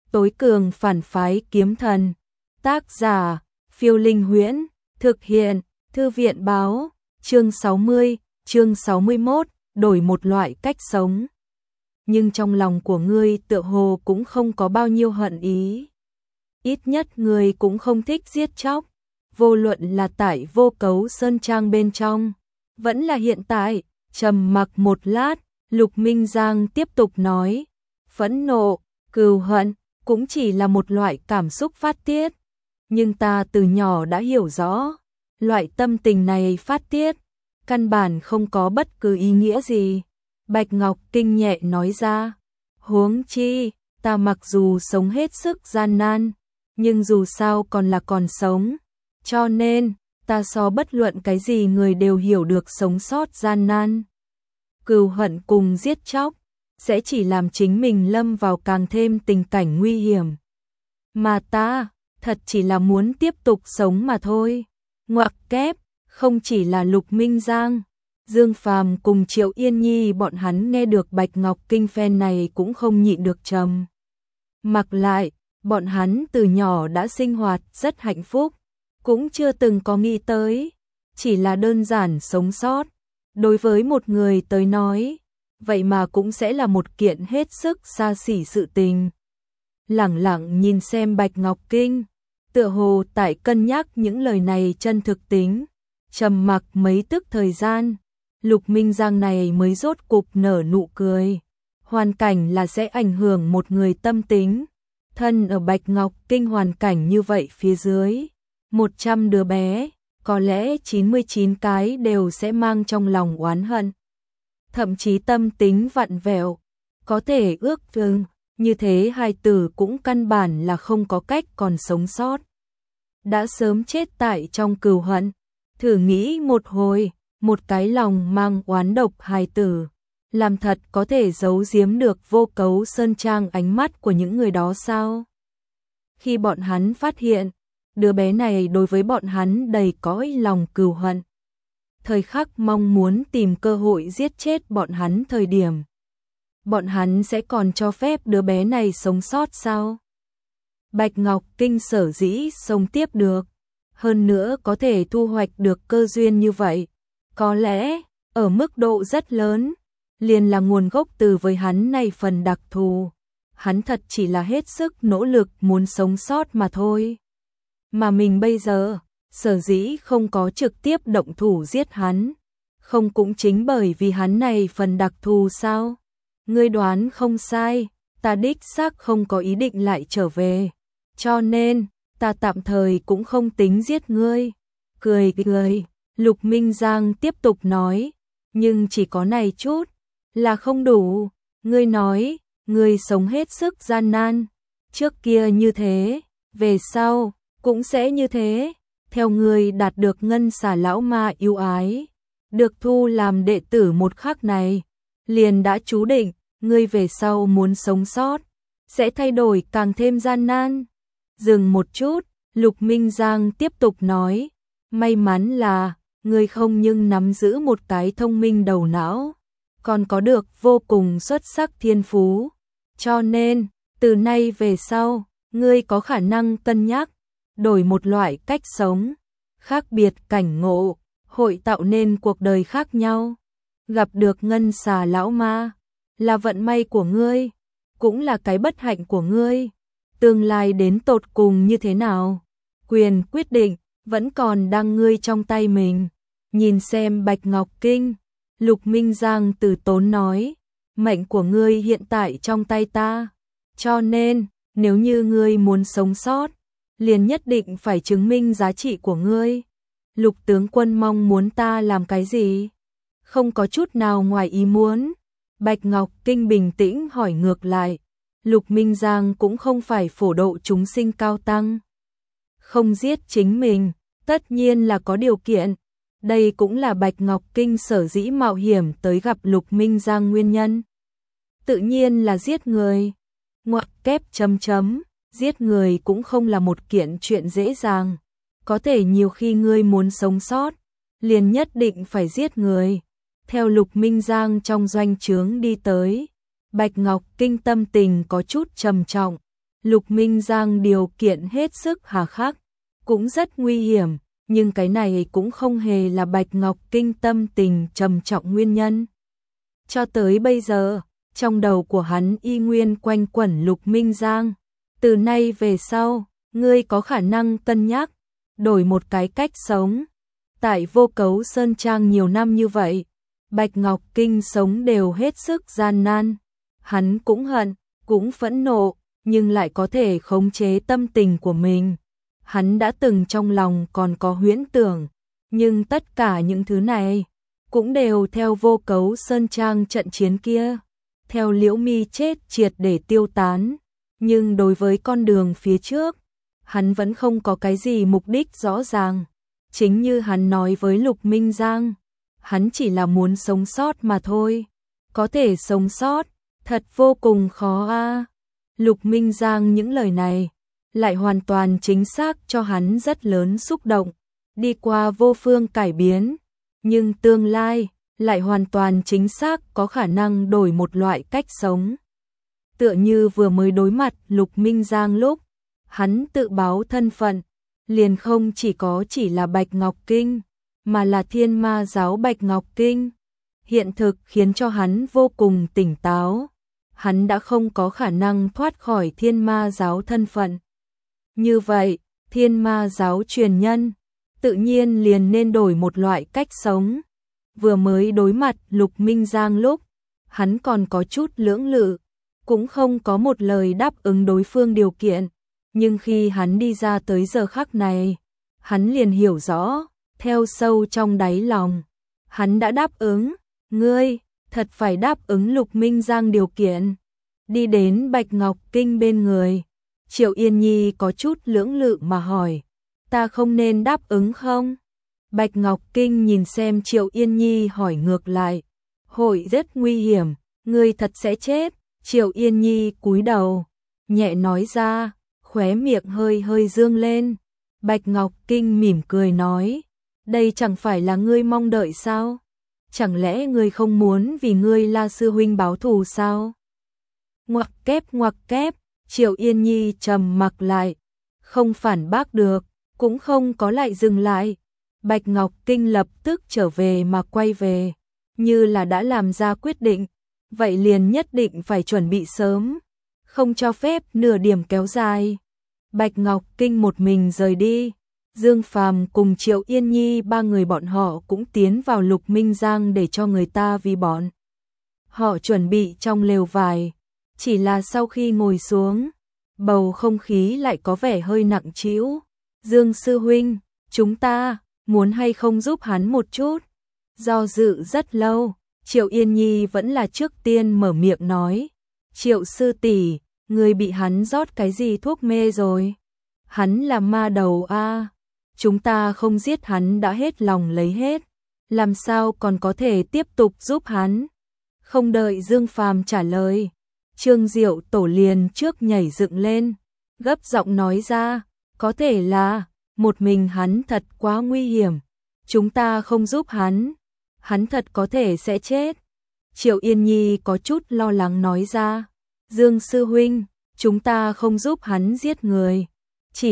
Tối cường phản phái kiếm thần. Tác giả, Phiêu Linh Huyễn. Thực hiện, Thư viện báo. Chương 60, chương 61, đổi một loại cách sống. Nhưng trong lòng của ngươi tựa hồ cũng không có bao nhiêu hận ý. Ít nhất ngươi cũng không thích giết chóc. Vô luận là tại Vô Cấu Sơn Trang bên trong, vẫn là hiện tại. Trầm mặc một lát, Lục Minh Giang tiếp tục nói, phẫn nộ, cừu hận cũng chỉ là một loại cảm xúc phát tiết, nhưng ta từ nhỏ đã hiểu rõ, loại tâm tình này phát tiết căn bản không có bất cứ ý nghĩa gì. Bạch Ngọc Kinh nhẹ nói ra, huống chi, ta mặc dù sống hết sức gian nan, nhưng dù sao còn là còn sống, cho nên ta so bất luận cái gì người đều hiểu được sống sót gian nan. Cừu hận cùng giết chóc sẽ chỉ làm chính mình lâm vào càng thêm tình cảnh nguy hiểm. Mà ta, thật chỉ là muốn tiếp tục sống mà thôi. Ngoặc kép, không chỉ là Lục Minh Giang, Dương Phàm cùng Triệu Yên Nhi bọn hắn nghe được Bạch Ngọc Kinh phen này cũng không nhịn được trầm mặc lại, bọn hắn từ nhỏ đã sinh hoạt rất hạnh phúc, cũng chưa từng có nghĩ tới, chỉ là đơn giản sống sót. Đối với một người tới nói, vậy mà cũng sẽ là một kiện hết sức xa xỉ sự tình. Lẳng lặng nhìn xem Bạch Ngọc Kinh, tựa hồ tại cân nhắc những lời này chân thực tính, trầm mặc mấy tức thời gian, Lục Minh Giang này mới rốt cục nở nụ cười. Hoàn cảnh là sẽ ảnh hưởng một người tâm tính. Thân ở Bạch Ngọc Kinh hoàn cảnh như vậy phía dưới, 100 đứa bé, có lẽ 99 cái đều sẽ mang trong lòng oán hận. Thậm chí tâm tính vặn vẹo, có thể ước tương, như thế hài tử cũng căn bản là không có cách còn sống sót. Đã sớm chết tại trong cừu hận, thử nghĩ một hồi, một cái lòng mang oán độc hài tử, làm thật có thể giấu giếm được Vô Cấu Sơn Trang ánh mắt của những người đó sao? Khi bọn hắn phát hiện, đứa bé này đối với bọn hắn đầy cõi lòng cừu hận, thời khắc mong muốn tìm cơ hội giết chết bọn hắn thời điểm, bọn hắn sẽ còn cho phép đứa bé này sống sót sao? Bạch Ngọc Kinh sở dĩ sống tiếp được, hơn nữa có thể thu hoạch được cơ duyên như vậy, có lẽ ở mức độ rất lớn liền là nguồn gốc từ với hắn này phần đặc thù. Hắn thật chỉ là hết sức nỗ lực muốn sống sót mà thôi. Mà mình bây giờ, sở dĩ không có trực tiếp động thủ giết hắn, không cũng chính bởi vì hắn này phần đặc thù sao? Ngươi đoán không sai, ta đích xác không có ý định lại trở về. Cho nên, ta tạm thời cũng không tính giết ngươi. Cười cười, Lục Minh Giang tiếp tục nói, nhưng chỉ có này chút là không đủ. Ngươi nói, ngươi sống hết sức gian nan, trước kia như thế, về sau cũng sẽ như thế. Theo ngươi đạt được Ngân Xà lão ma yêu ái, được thu làm đệ tử một khắc này, liền đã chú định, ngươi về sau muốn sống sót sẽ thay đổi càng thêm gian nan. Dừng một chút, Lục Minh Giang tiếp tục nói, may mắn là ngươi không nhưng nắm giữ một cái thông minh đầu não, còn có được vô cùng xuất sắc thiên phú, cho nên từ nay về sau, ngươi có khả năng cân nhắc đổi một loại cách sống, khác biệt cảnh ngộ, hội tạo nên cuộc đời khác nhau. Gặp được Ngân Xà lão ma là vận may của ngươi, cũng là cái bất hạnh của ngươi. Tương lai đến tột cùng như thế nào, quyền quyết định vẫn còn đang ngươi trong tay mình. Nhìn xem Bạch Ngọc Kinh, Lục Minh Giang từ tốn nói, mệnh của ngươi hiện tại trong tay ta, cho nên nếu như ngươi muốn sống sót, liền nhất định phải chứng minh giá trị của ngươi. Lục tướng quân mong muốn ta làm cái gì? Không có chút nào ngoài ý muốn. Bạch Ngọc Kinh bình tĩnh hỏi ngược lại. Lục Minh Giang cũng không phải phổ độ chúng sinh cao tăng, không giết chính mình, tất nhiên là có điều kiện. Đây cũng là Bạch Ngọc Kinh sở dĩ mạo hiểm tới gặp Lục Minh Giang nguyên nhân. Tự nhiên là giết người. Ngoặc kép chấm chấm, giết người cũng không là một kiện chuyện dễ dàng. Có thể nhiều khi ngươi muốn sống sót, liền nhất định phải giết người. Theo Lục Minh Giang trong doanh trướng đi tới, Bạch Ngọc Kinh tâm tình có chút trầm trọng, Lục Minh Giang điều kiện hết sức hà khắc, cũng rất nguy hiểm, nhưng cái này cũng không hề là Bạch Ngọc Kinh tâm tình trầm trọng nguyên nhân. Cho tới bây giờ, trong đầu của hắn y nguyên quanh quẩn Lục Minh Giang. Từ nay về sau, ngươi có khả năng cân nhắc, đổi một cái cách sống. Tại Vô Cấu Sơn Trang nhiều năm như vậy, Bạch Ngọc Kinh sống đều hết sức gian nan. Hắn cũng hận, cũng phẫn nộ, nhưng lại có thể khống chế tâm tình của mình. Hắn đã từng trong lòng còn có huyễn tưởng, nhưng tất cả những thứ này cũng đều theo Vô Cấu Sơn Trang trận chiến kia, theo Liễu Mi chết triệt để tiêu tán. Nhưng đối với con đường phía trước, hắn vẫn không có cái gì mục đích rõ ràng. Chính như hắn nói với Lục Minh Giang, hắn chỉ là muốn sống sót mà thôi. Có thể sống sót, thật vô cùng khó a. Lục Minh Giang những lời này lại hoàn toàn chính xác cho hắn rất lớn xúc động. Đi qua vô phương cải biến, nhưng tương lai lại hoàn toàn chính xác có khả năng đổi một loại cách sống. Tựa như vừa mới đối mặt Lục Minh Giang lúc hắn tự báo thân phận, liền không chỉ là Bạch Ngọc Kinh, mà là Thiên Ma giáo Bạch Ngọc Kinh. Hiện thực khiến cho hắn vô cùng tỉnh táo. Hắn đã không có khả năng thoát khỏi Thiên Ma giáo thân phận. Như vậy, Thiên Ma giáo truyền nhân, tự nhiên liền nên đổi một loại cách sống. Vừa mới đối mặt Lục Minh Giang lúc, hắn còn có chút lưỡng lự, cũng không có một lời đáp ứng đối phương điều kiện. Nhưng khi hắn đi ra tới giờ khắc này, hắn liền hiểu rõ, theo sâu trong đáy lòng. Hắn đã đáp ứng, ngươi, thật phải đáp ứng Lục Minh Giang điều kiện. Đi đến Bạch Ngọc Kinh bên người, Triệu Yên Nhi có chút lưỡng lự mà hỏi, ta không nên đáp ứng không? Bạch Ngọc Kinh nhìn xem Triệu Yên Nhi hỏi ngược lại, hội rất nguy hiểm, ngươi thật sẽ chết. Triệu Yên Nhi cúi đầu, nhẹ nói ra, khóe miệng hơi hơi dương lên. Bạch Ngọc Kinh mỉm cười nói, đây chẳng phải là ngươi mong đợi sao? Chẳng lẽ ngươi không muốn vì ngươi La sư huynh báo thù sao? Ngoặc kép, Triệu Yên Nhi trầm mặc lại, không phản bác được, cũng không có lại dừng lại. Bạch Ngọc Kinh lập tức trở về mà quay về, như là đã làm ra quyết định, vậy liền nhất định phải chuẩn bị sớm, không cho phép nửa điểm kéo dài. Bạch Ngọc Kinh một mình rời đi, Dương Phàm cùng Triệu Yên Nhi ba người bọn họ cũng tiến vào Lục Minh Giang để cho người ta vì bọn họ chuẩn bị trong lều vải. Chỉ là sau khi ngồi xuống, bầu không khí lại có vẻ hơi nặng trĩu. Dương sư huynh, chúng ta muốn hay không giúp hắn một chút? Do dự rất lâu, Triệu Yên Nhi vẫn là trước tiên mở miệng nói, Triệu sư tỷ, người bị hắn rót cái gì thuốc mê rồi? Hắn là ma đầu a, chúng ta không giết hắn đã hết lòng lấy hết, làm sao còn có thể tiếp tục giúp hắn? Không đợi Dương Phàm trả lời, Trương Diệu Tổ liền trước nhảy dựng lên, gấp giọng nói ra, có thể là một mình hắn thật quá nguy hiểm, chúng ta không giúp hắn thật có thể sẽ chết. Triệu Yên Nhi có chút lo lắng nói ra, Dương sư huynh, chúng ta không giúp hắn giết người, chỉ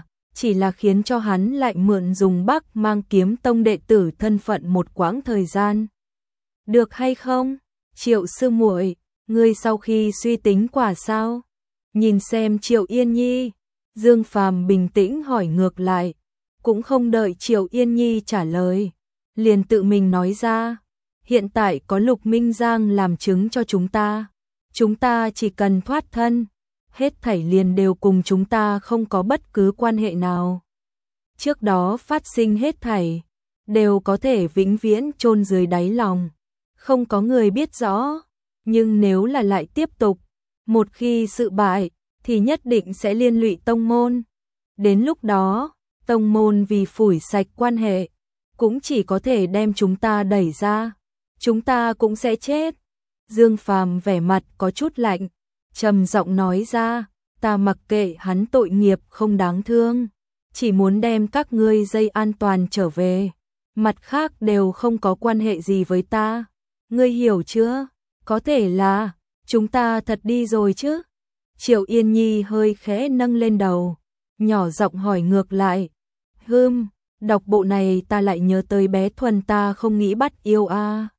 là khiến cho hắn lại mượn dùng Bắc Mang Kiếm Tông đệ tử thân phận một quãng thời gian. Được hay không? Triệu sư muội, ngươi sau khi suy tính quả sao? Nhìn xem Triệu Yên Nhi, Dương Phàm bình tĩnh hỏi ngược lại, cũng không đợi Triệu Yên Nhi trả lời, liền tự mình nói ra, hiện tại có Lục Minh Giang làm chứng cho chúng ta chỉ cần thoát thân, hết thảy liền đều cùng chúng ta không có bất cứ quan hệ nào. Trước đó phát sinh hết thảy, đều có thể vĩnh viễn chôn dưới đáy lòng, không có người biết rõ, nhưng nếu là lại tiếp tục, một khi sự bại, thì nhất định sẽ liên lụy tông môn. Đến lúc đó, tông môn vì phủi sạch quan hệ, cũng chỉ có thể đem chúng ta đẩy ra, chúng ta cũng sẽ chết. Dương Phàm vẻ mặt có chút lạnh, trầm giọng nói ra, ta mặc kệ hắn tội nghiệp không đáng thương, chỉ muốn đem các ngươi dây an toàn trở về, mặt khác đều không có quan hệ gì với ta, ngươi hiểu chưa? Có thể là chúng ta thật đi rồi chứ? Triệu Yên Nhi hơi khẽ nâng lên đầu, nhỏ giọng hỏi ngược lại. Đọc bộ này ta lại nhớ tới bé Thuần ta không nghĩ bắt yêu a.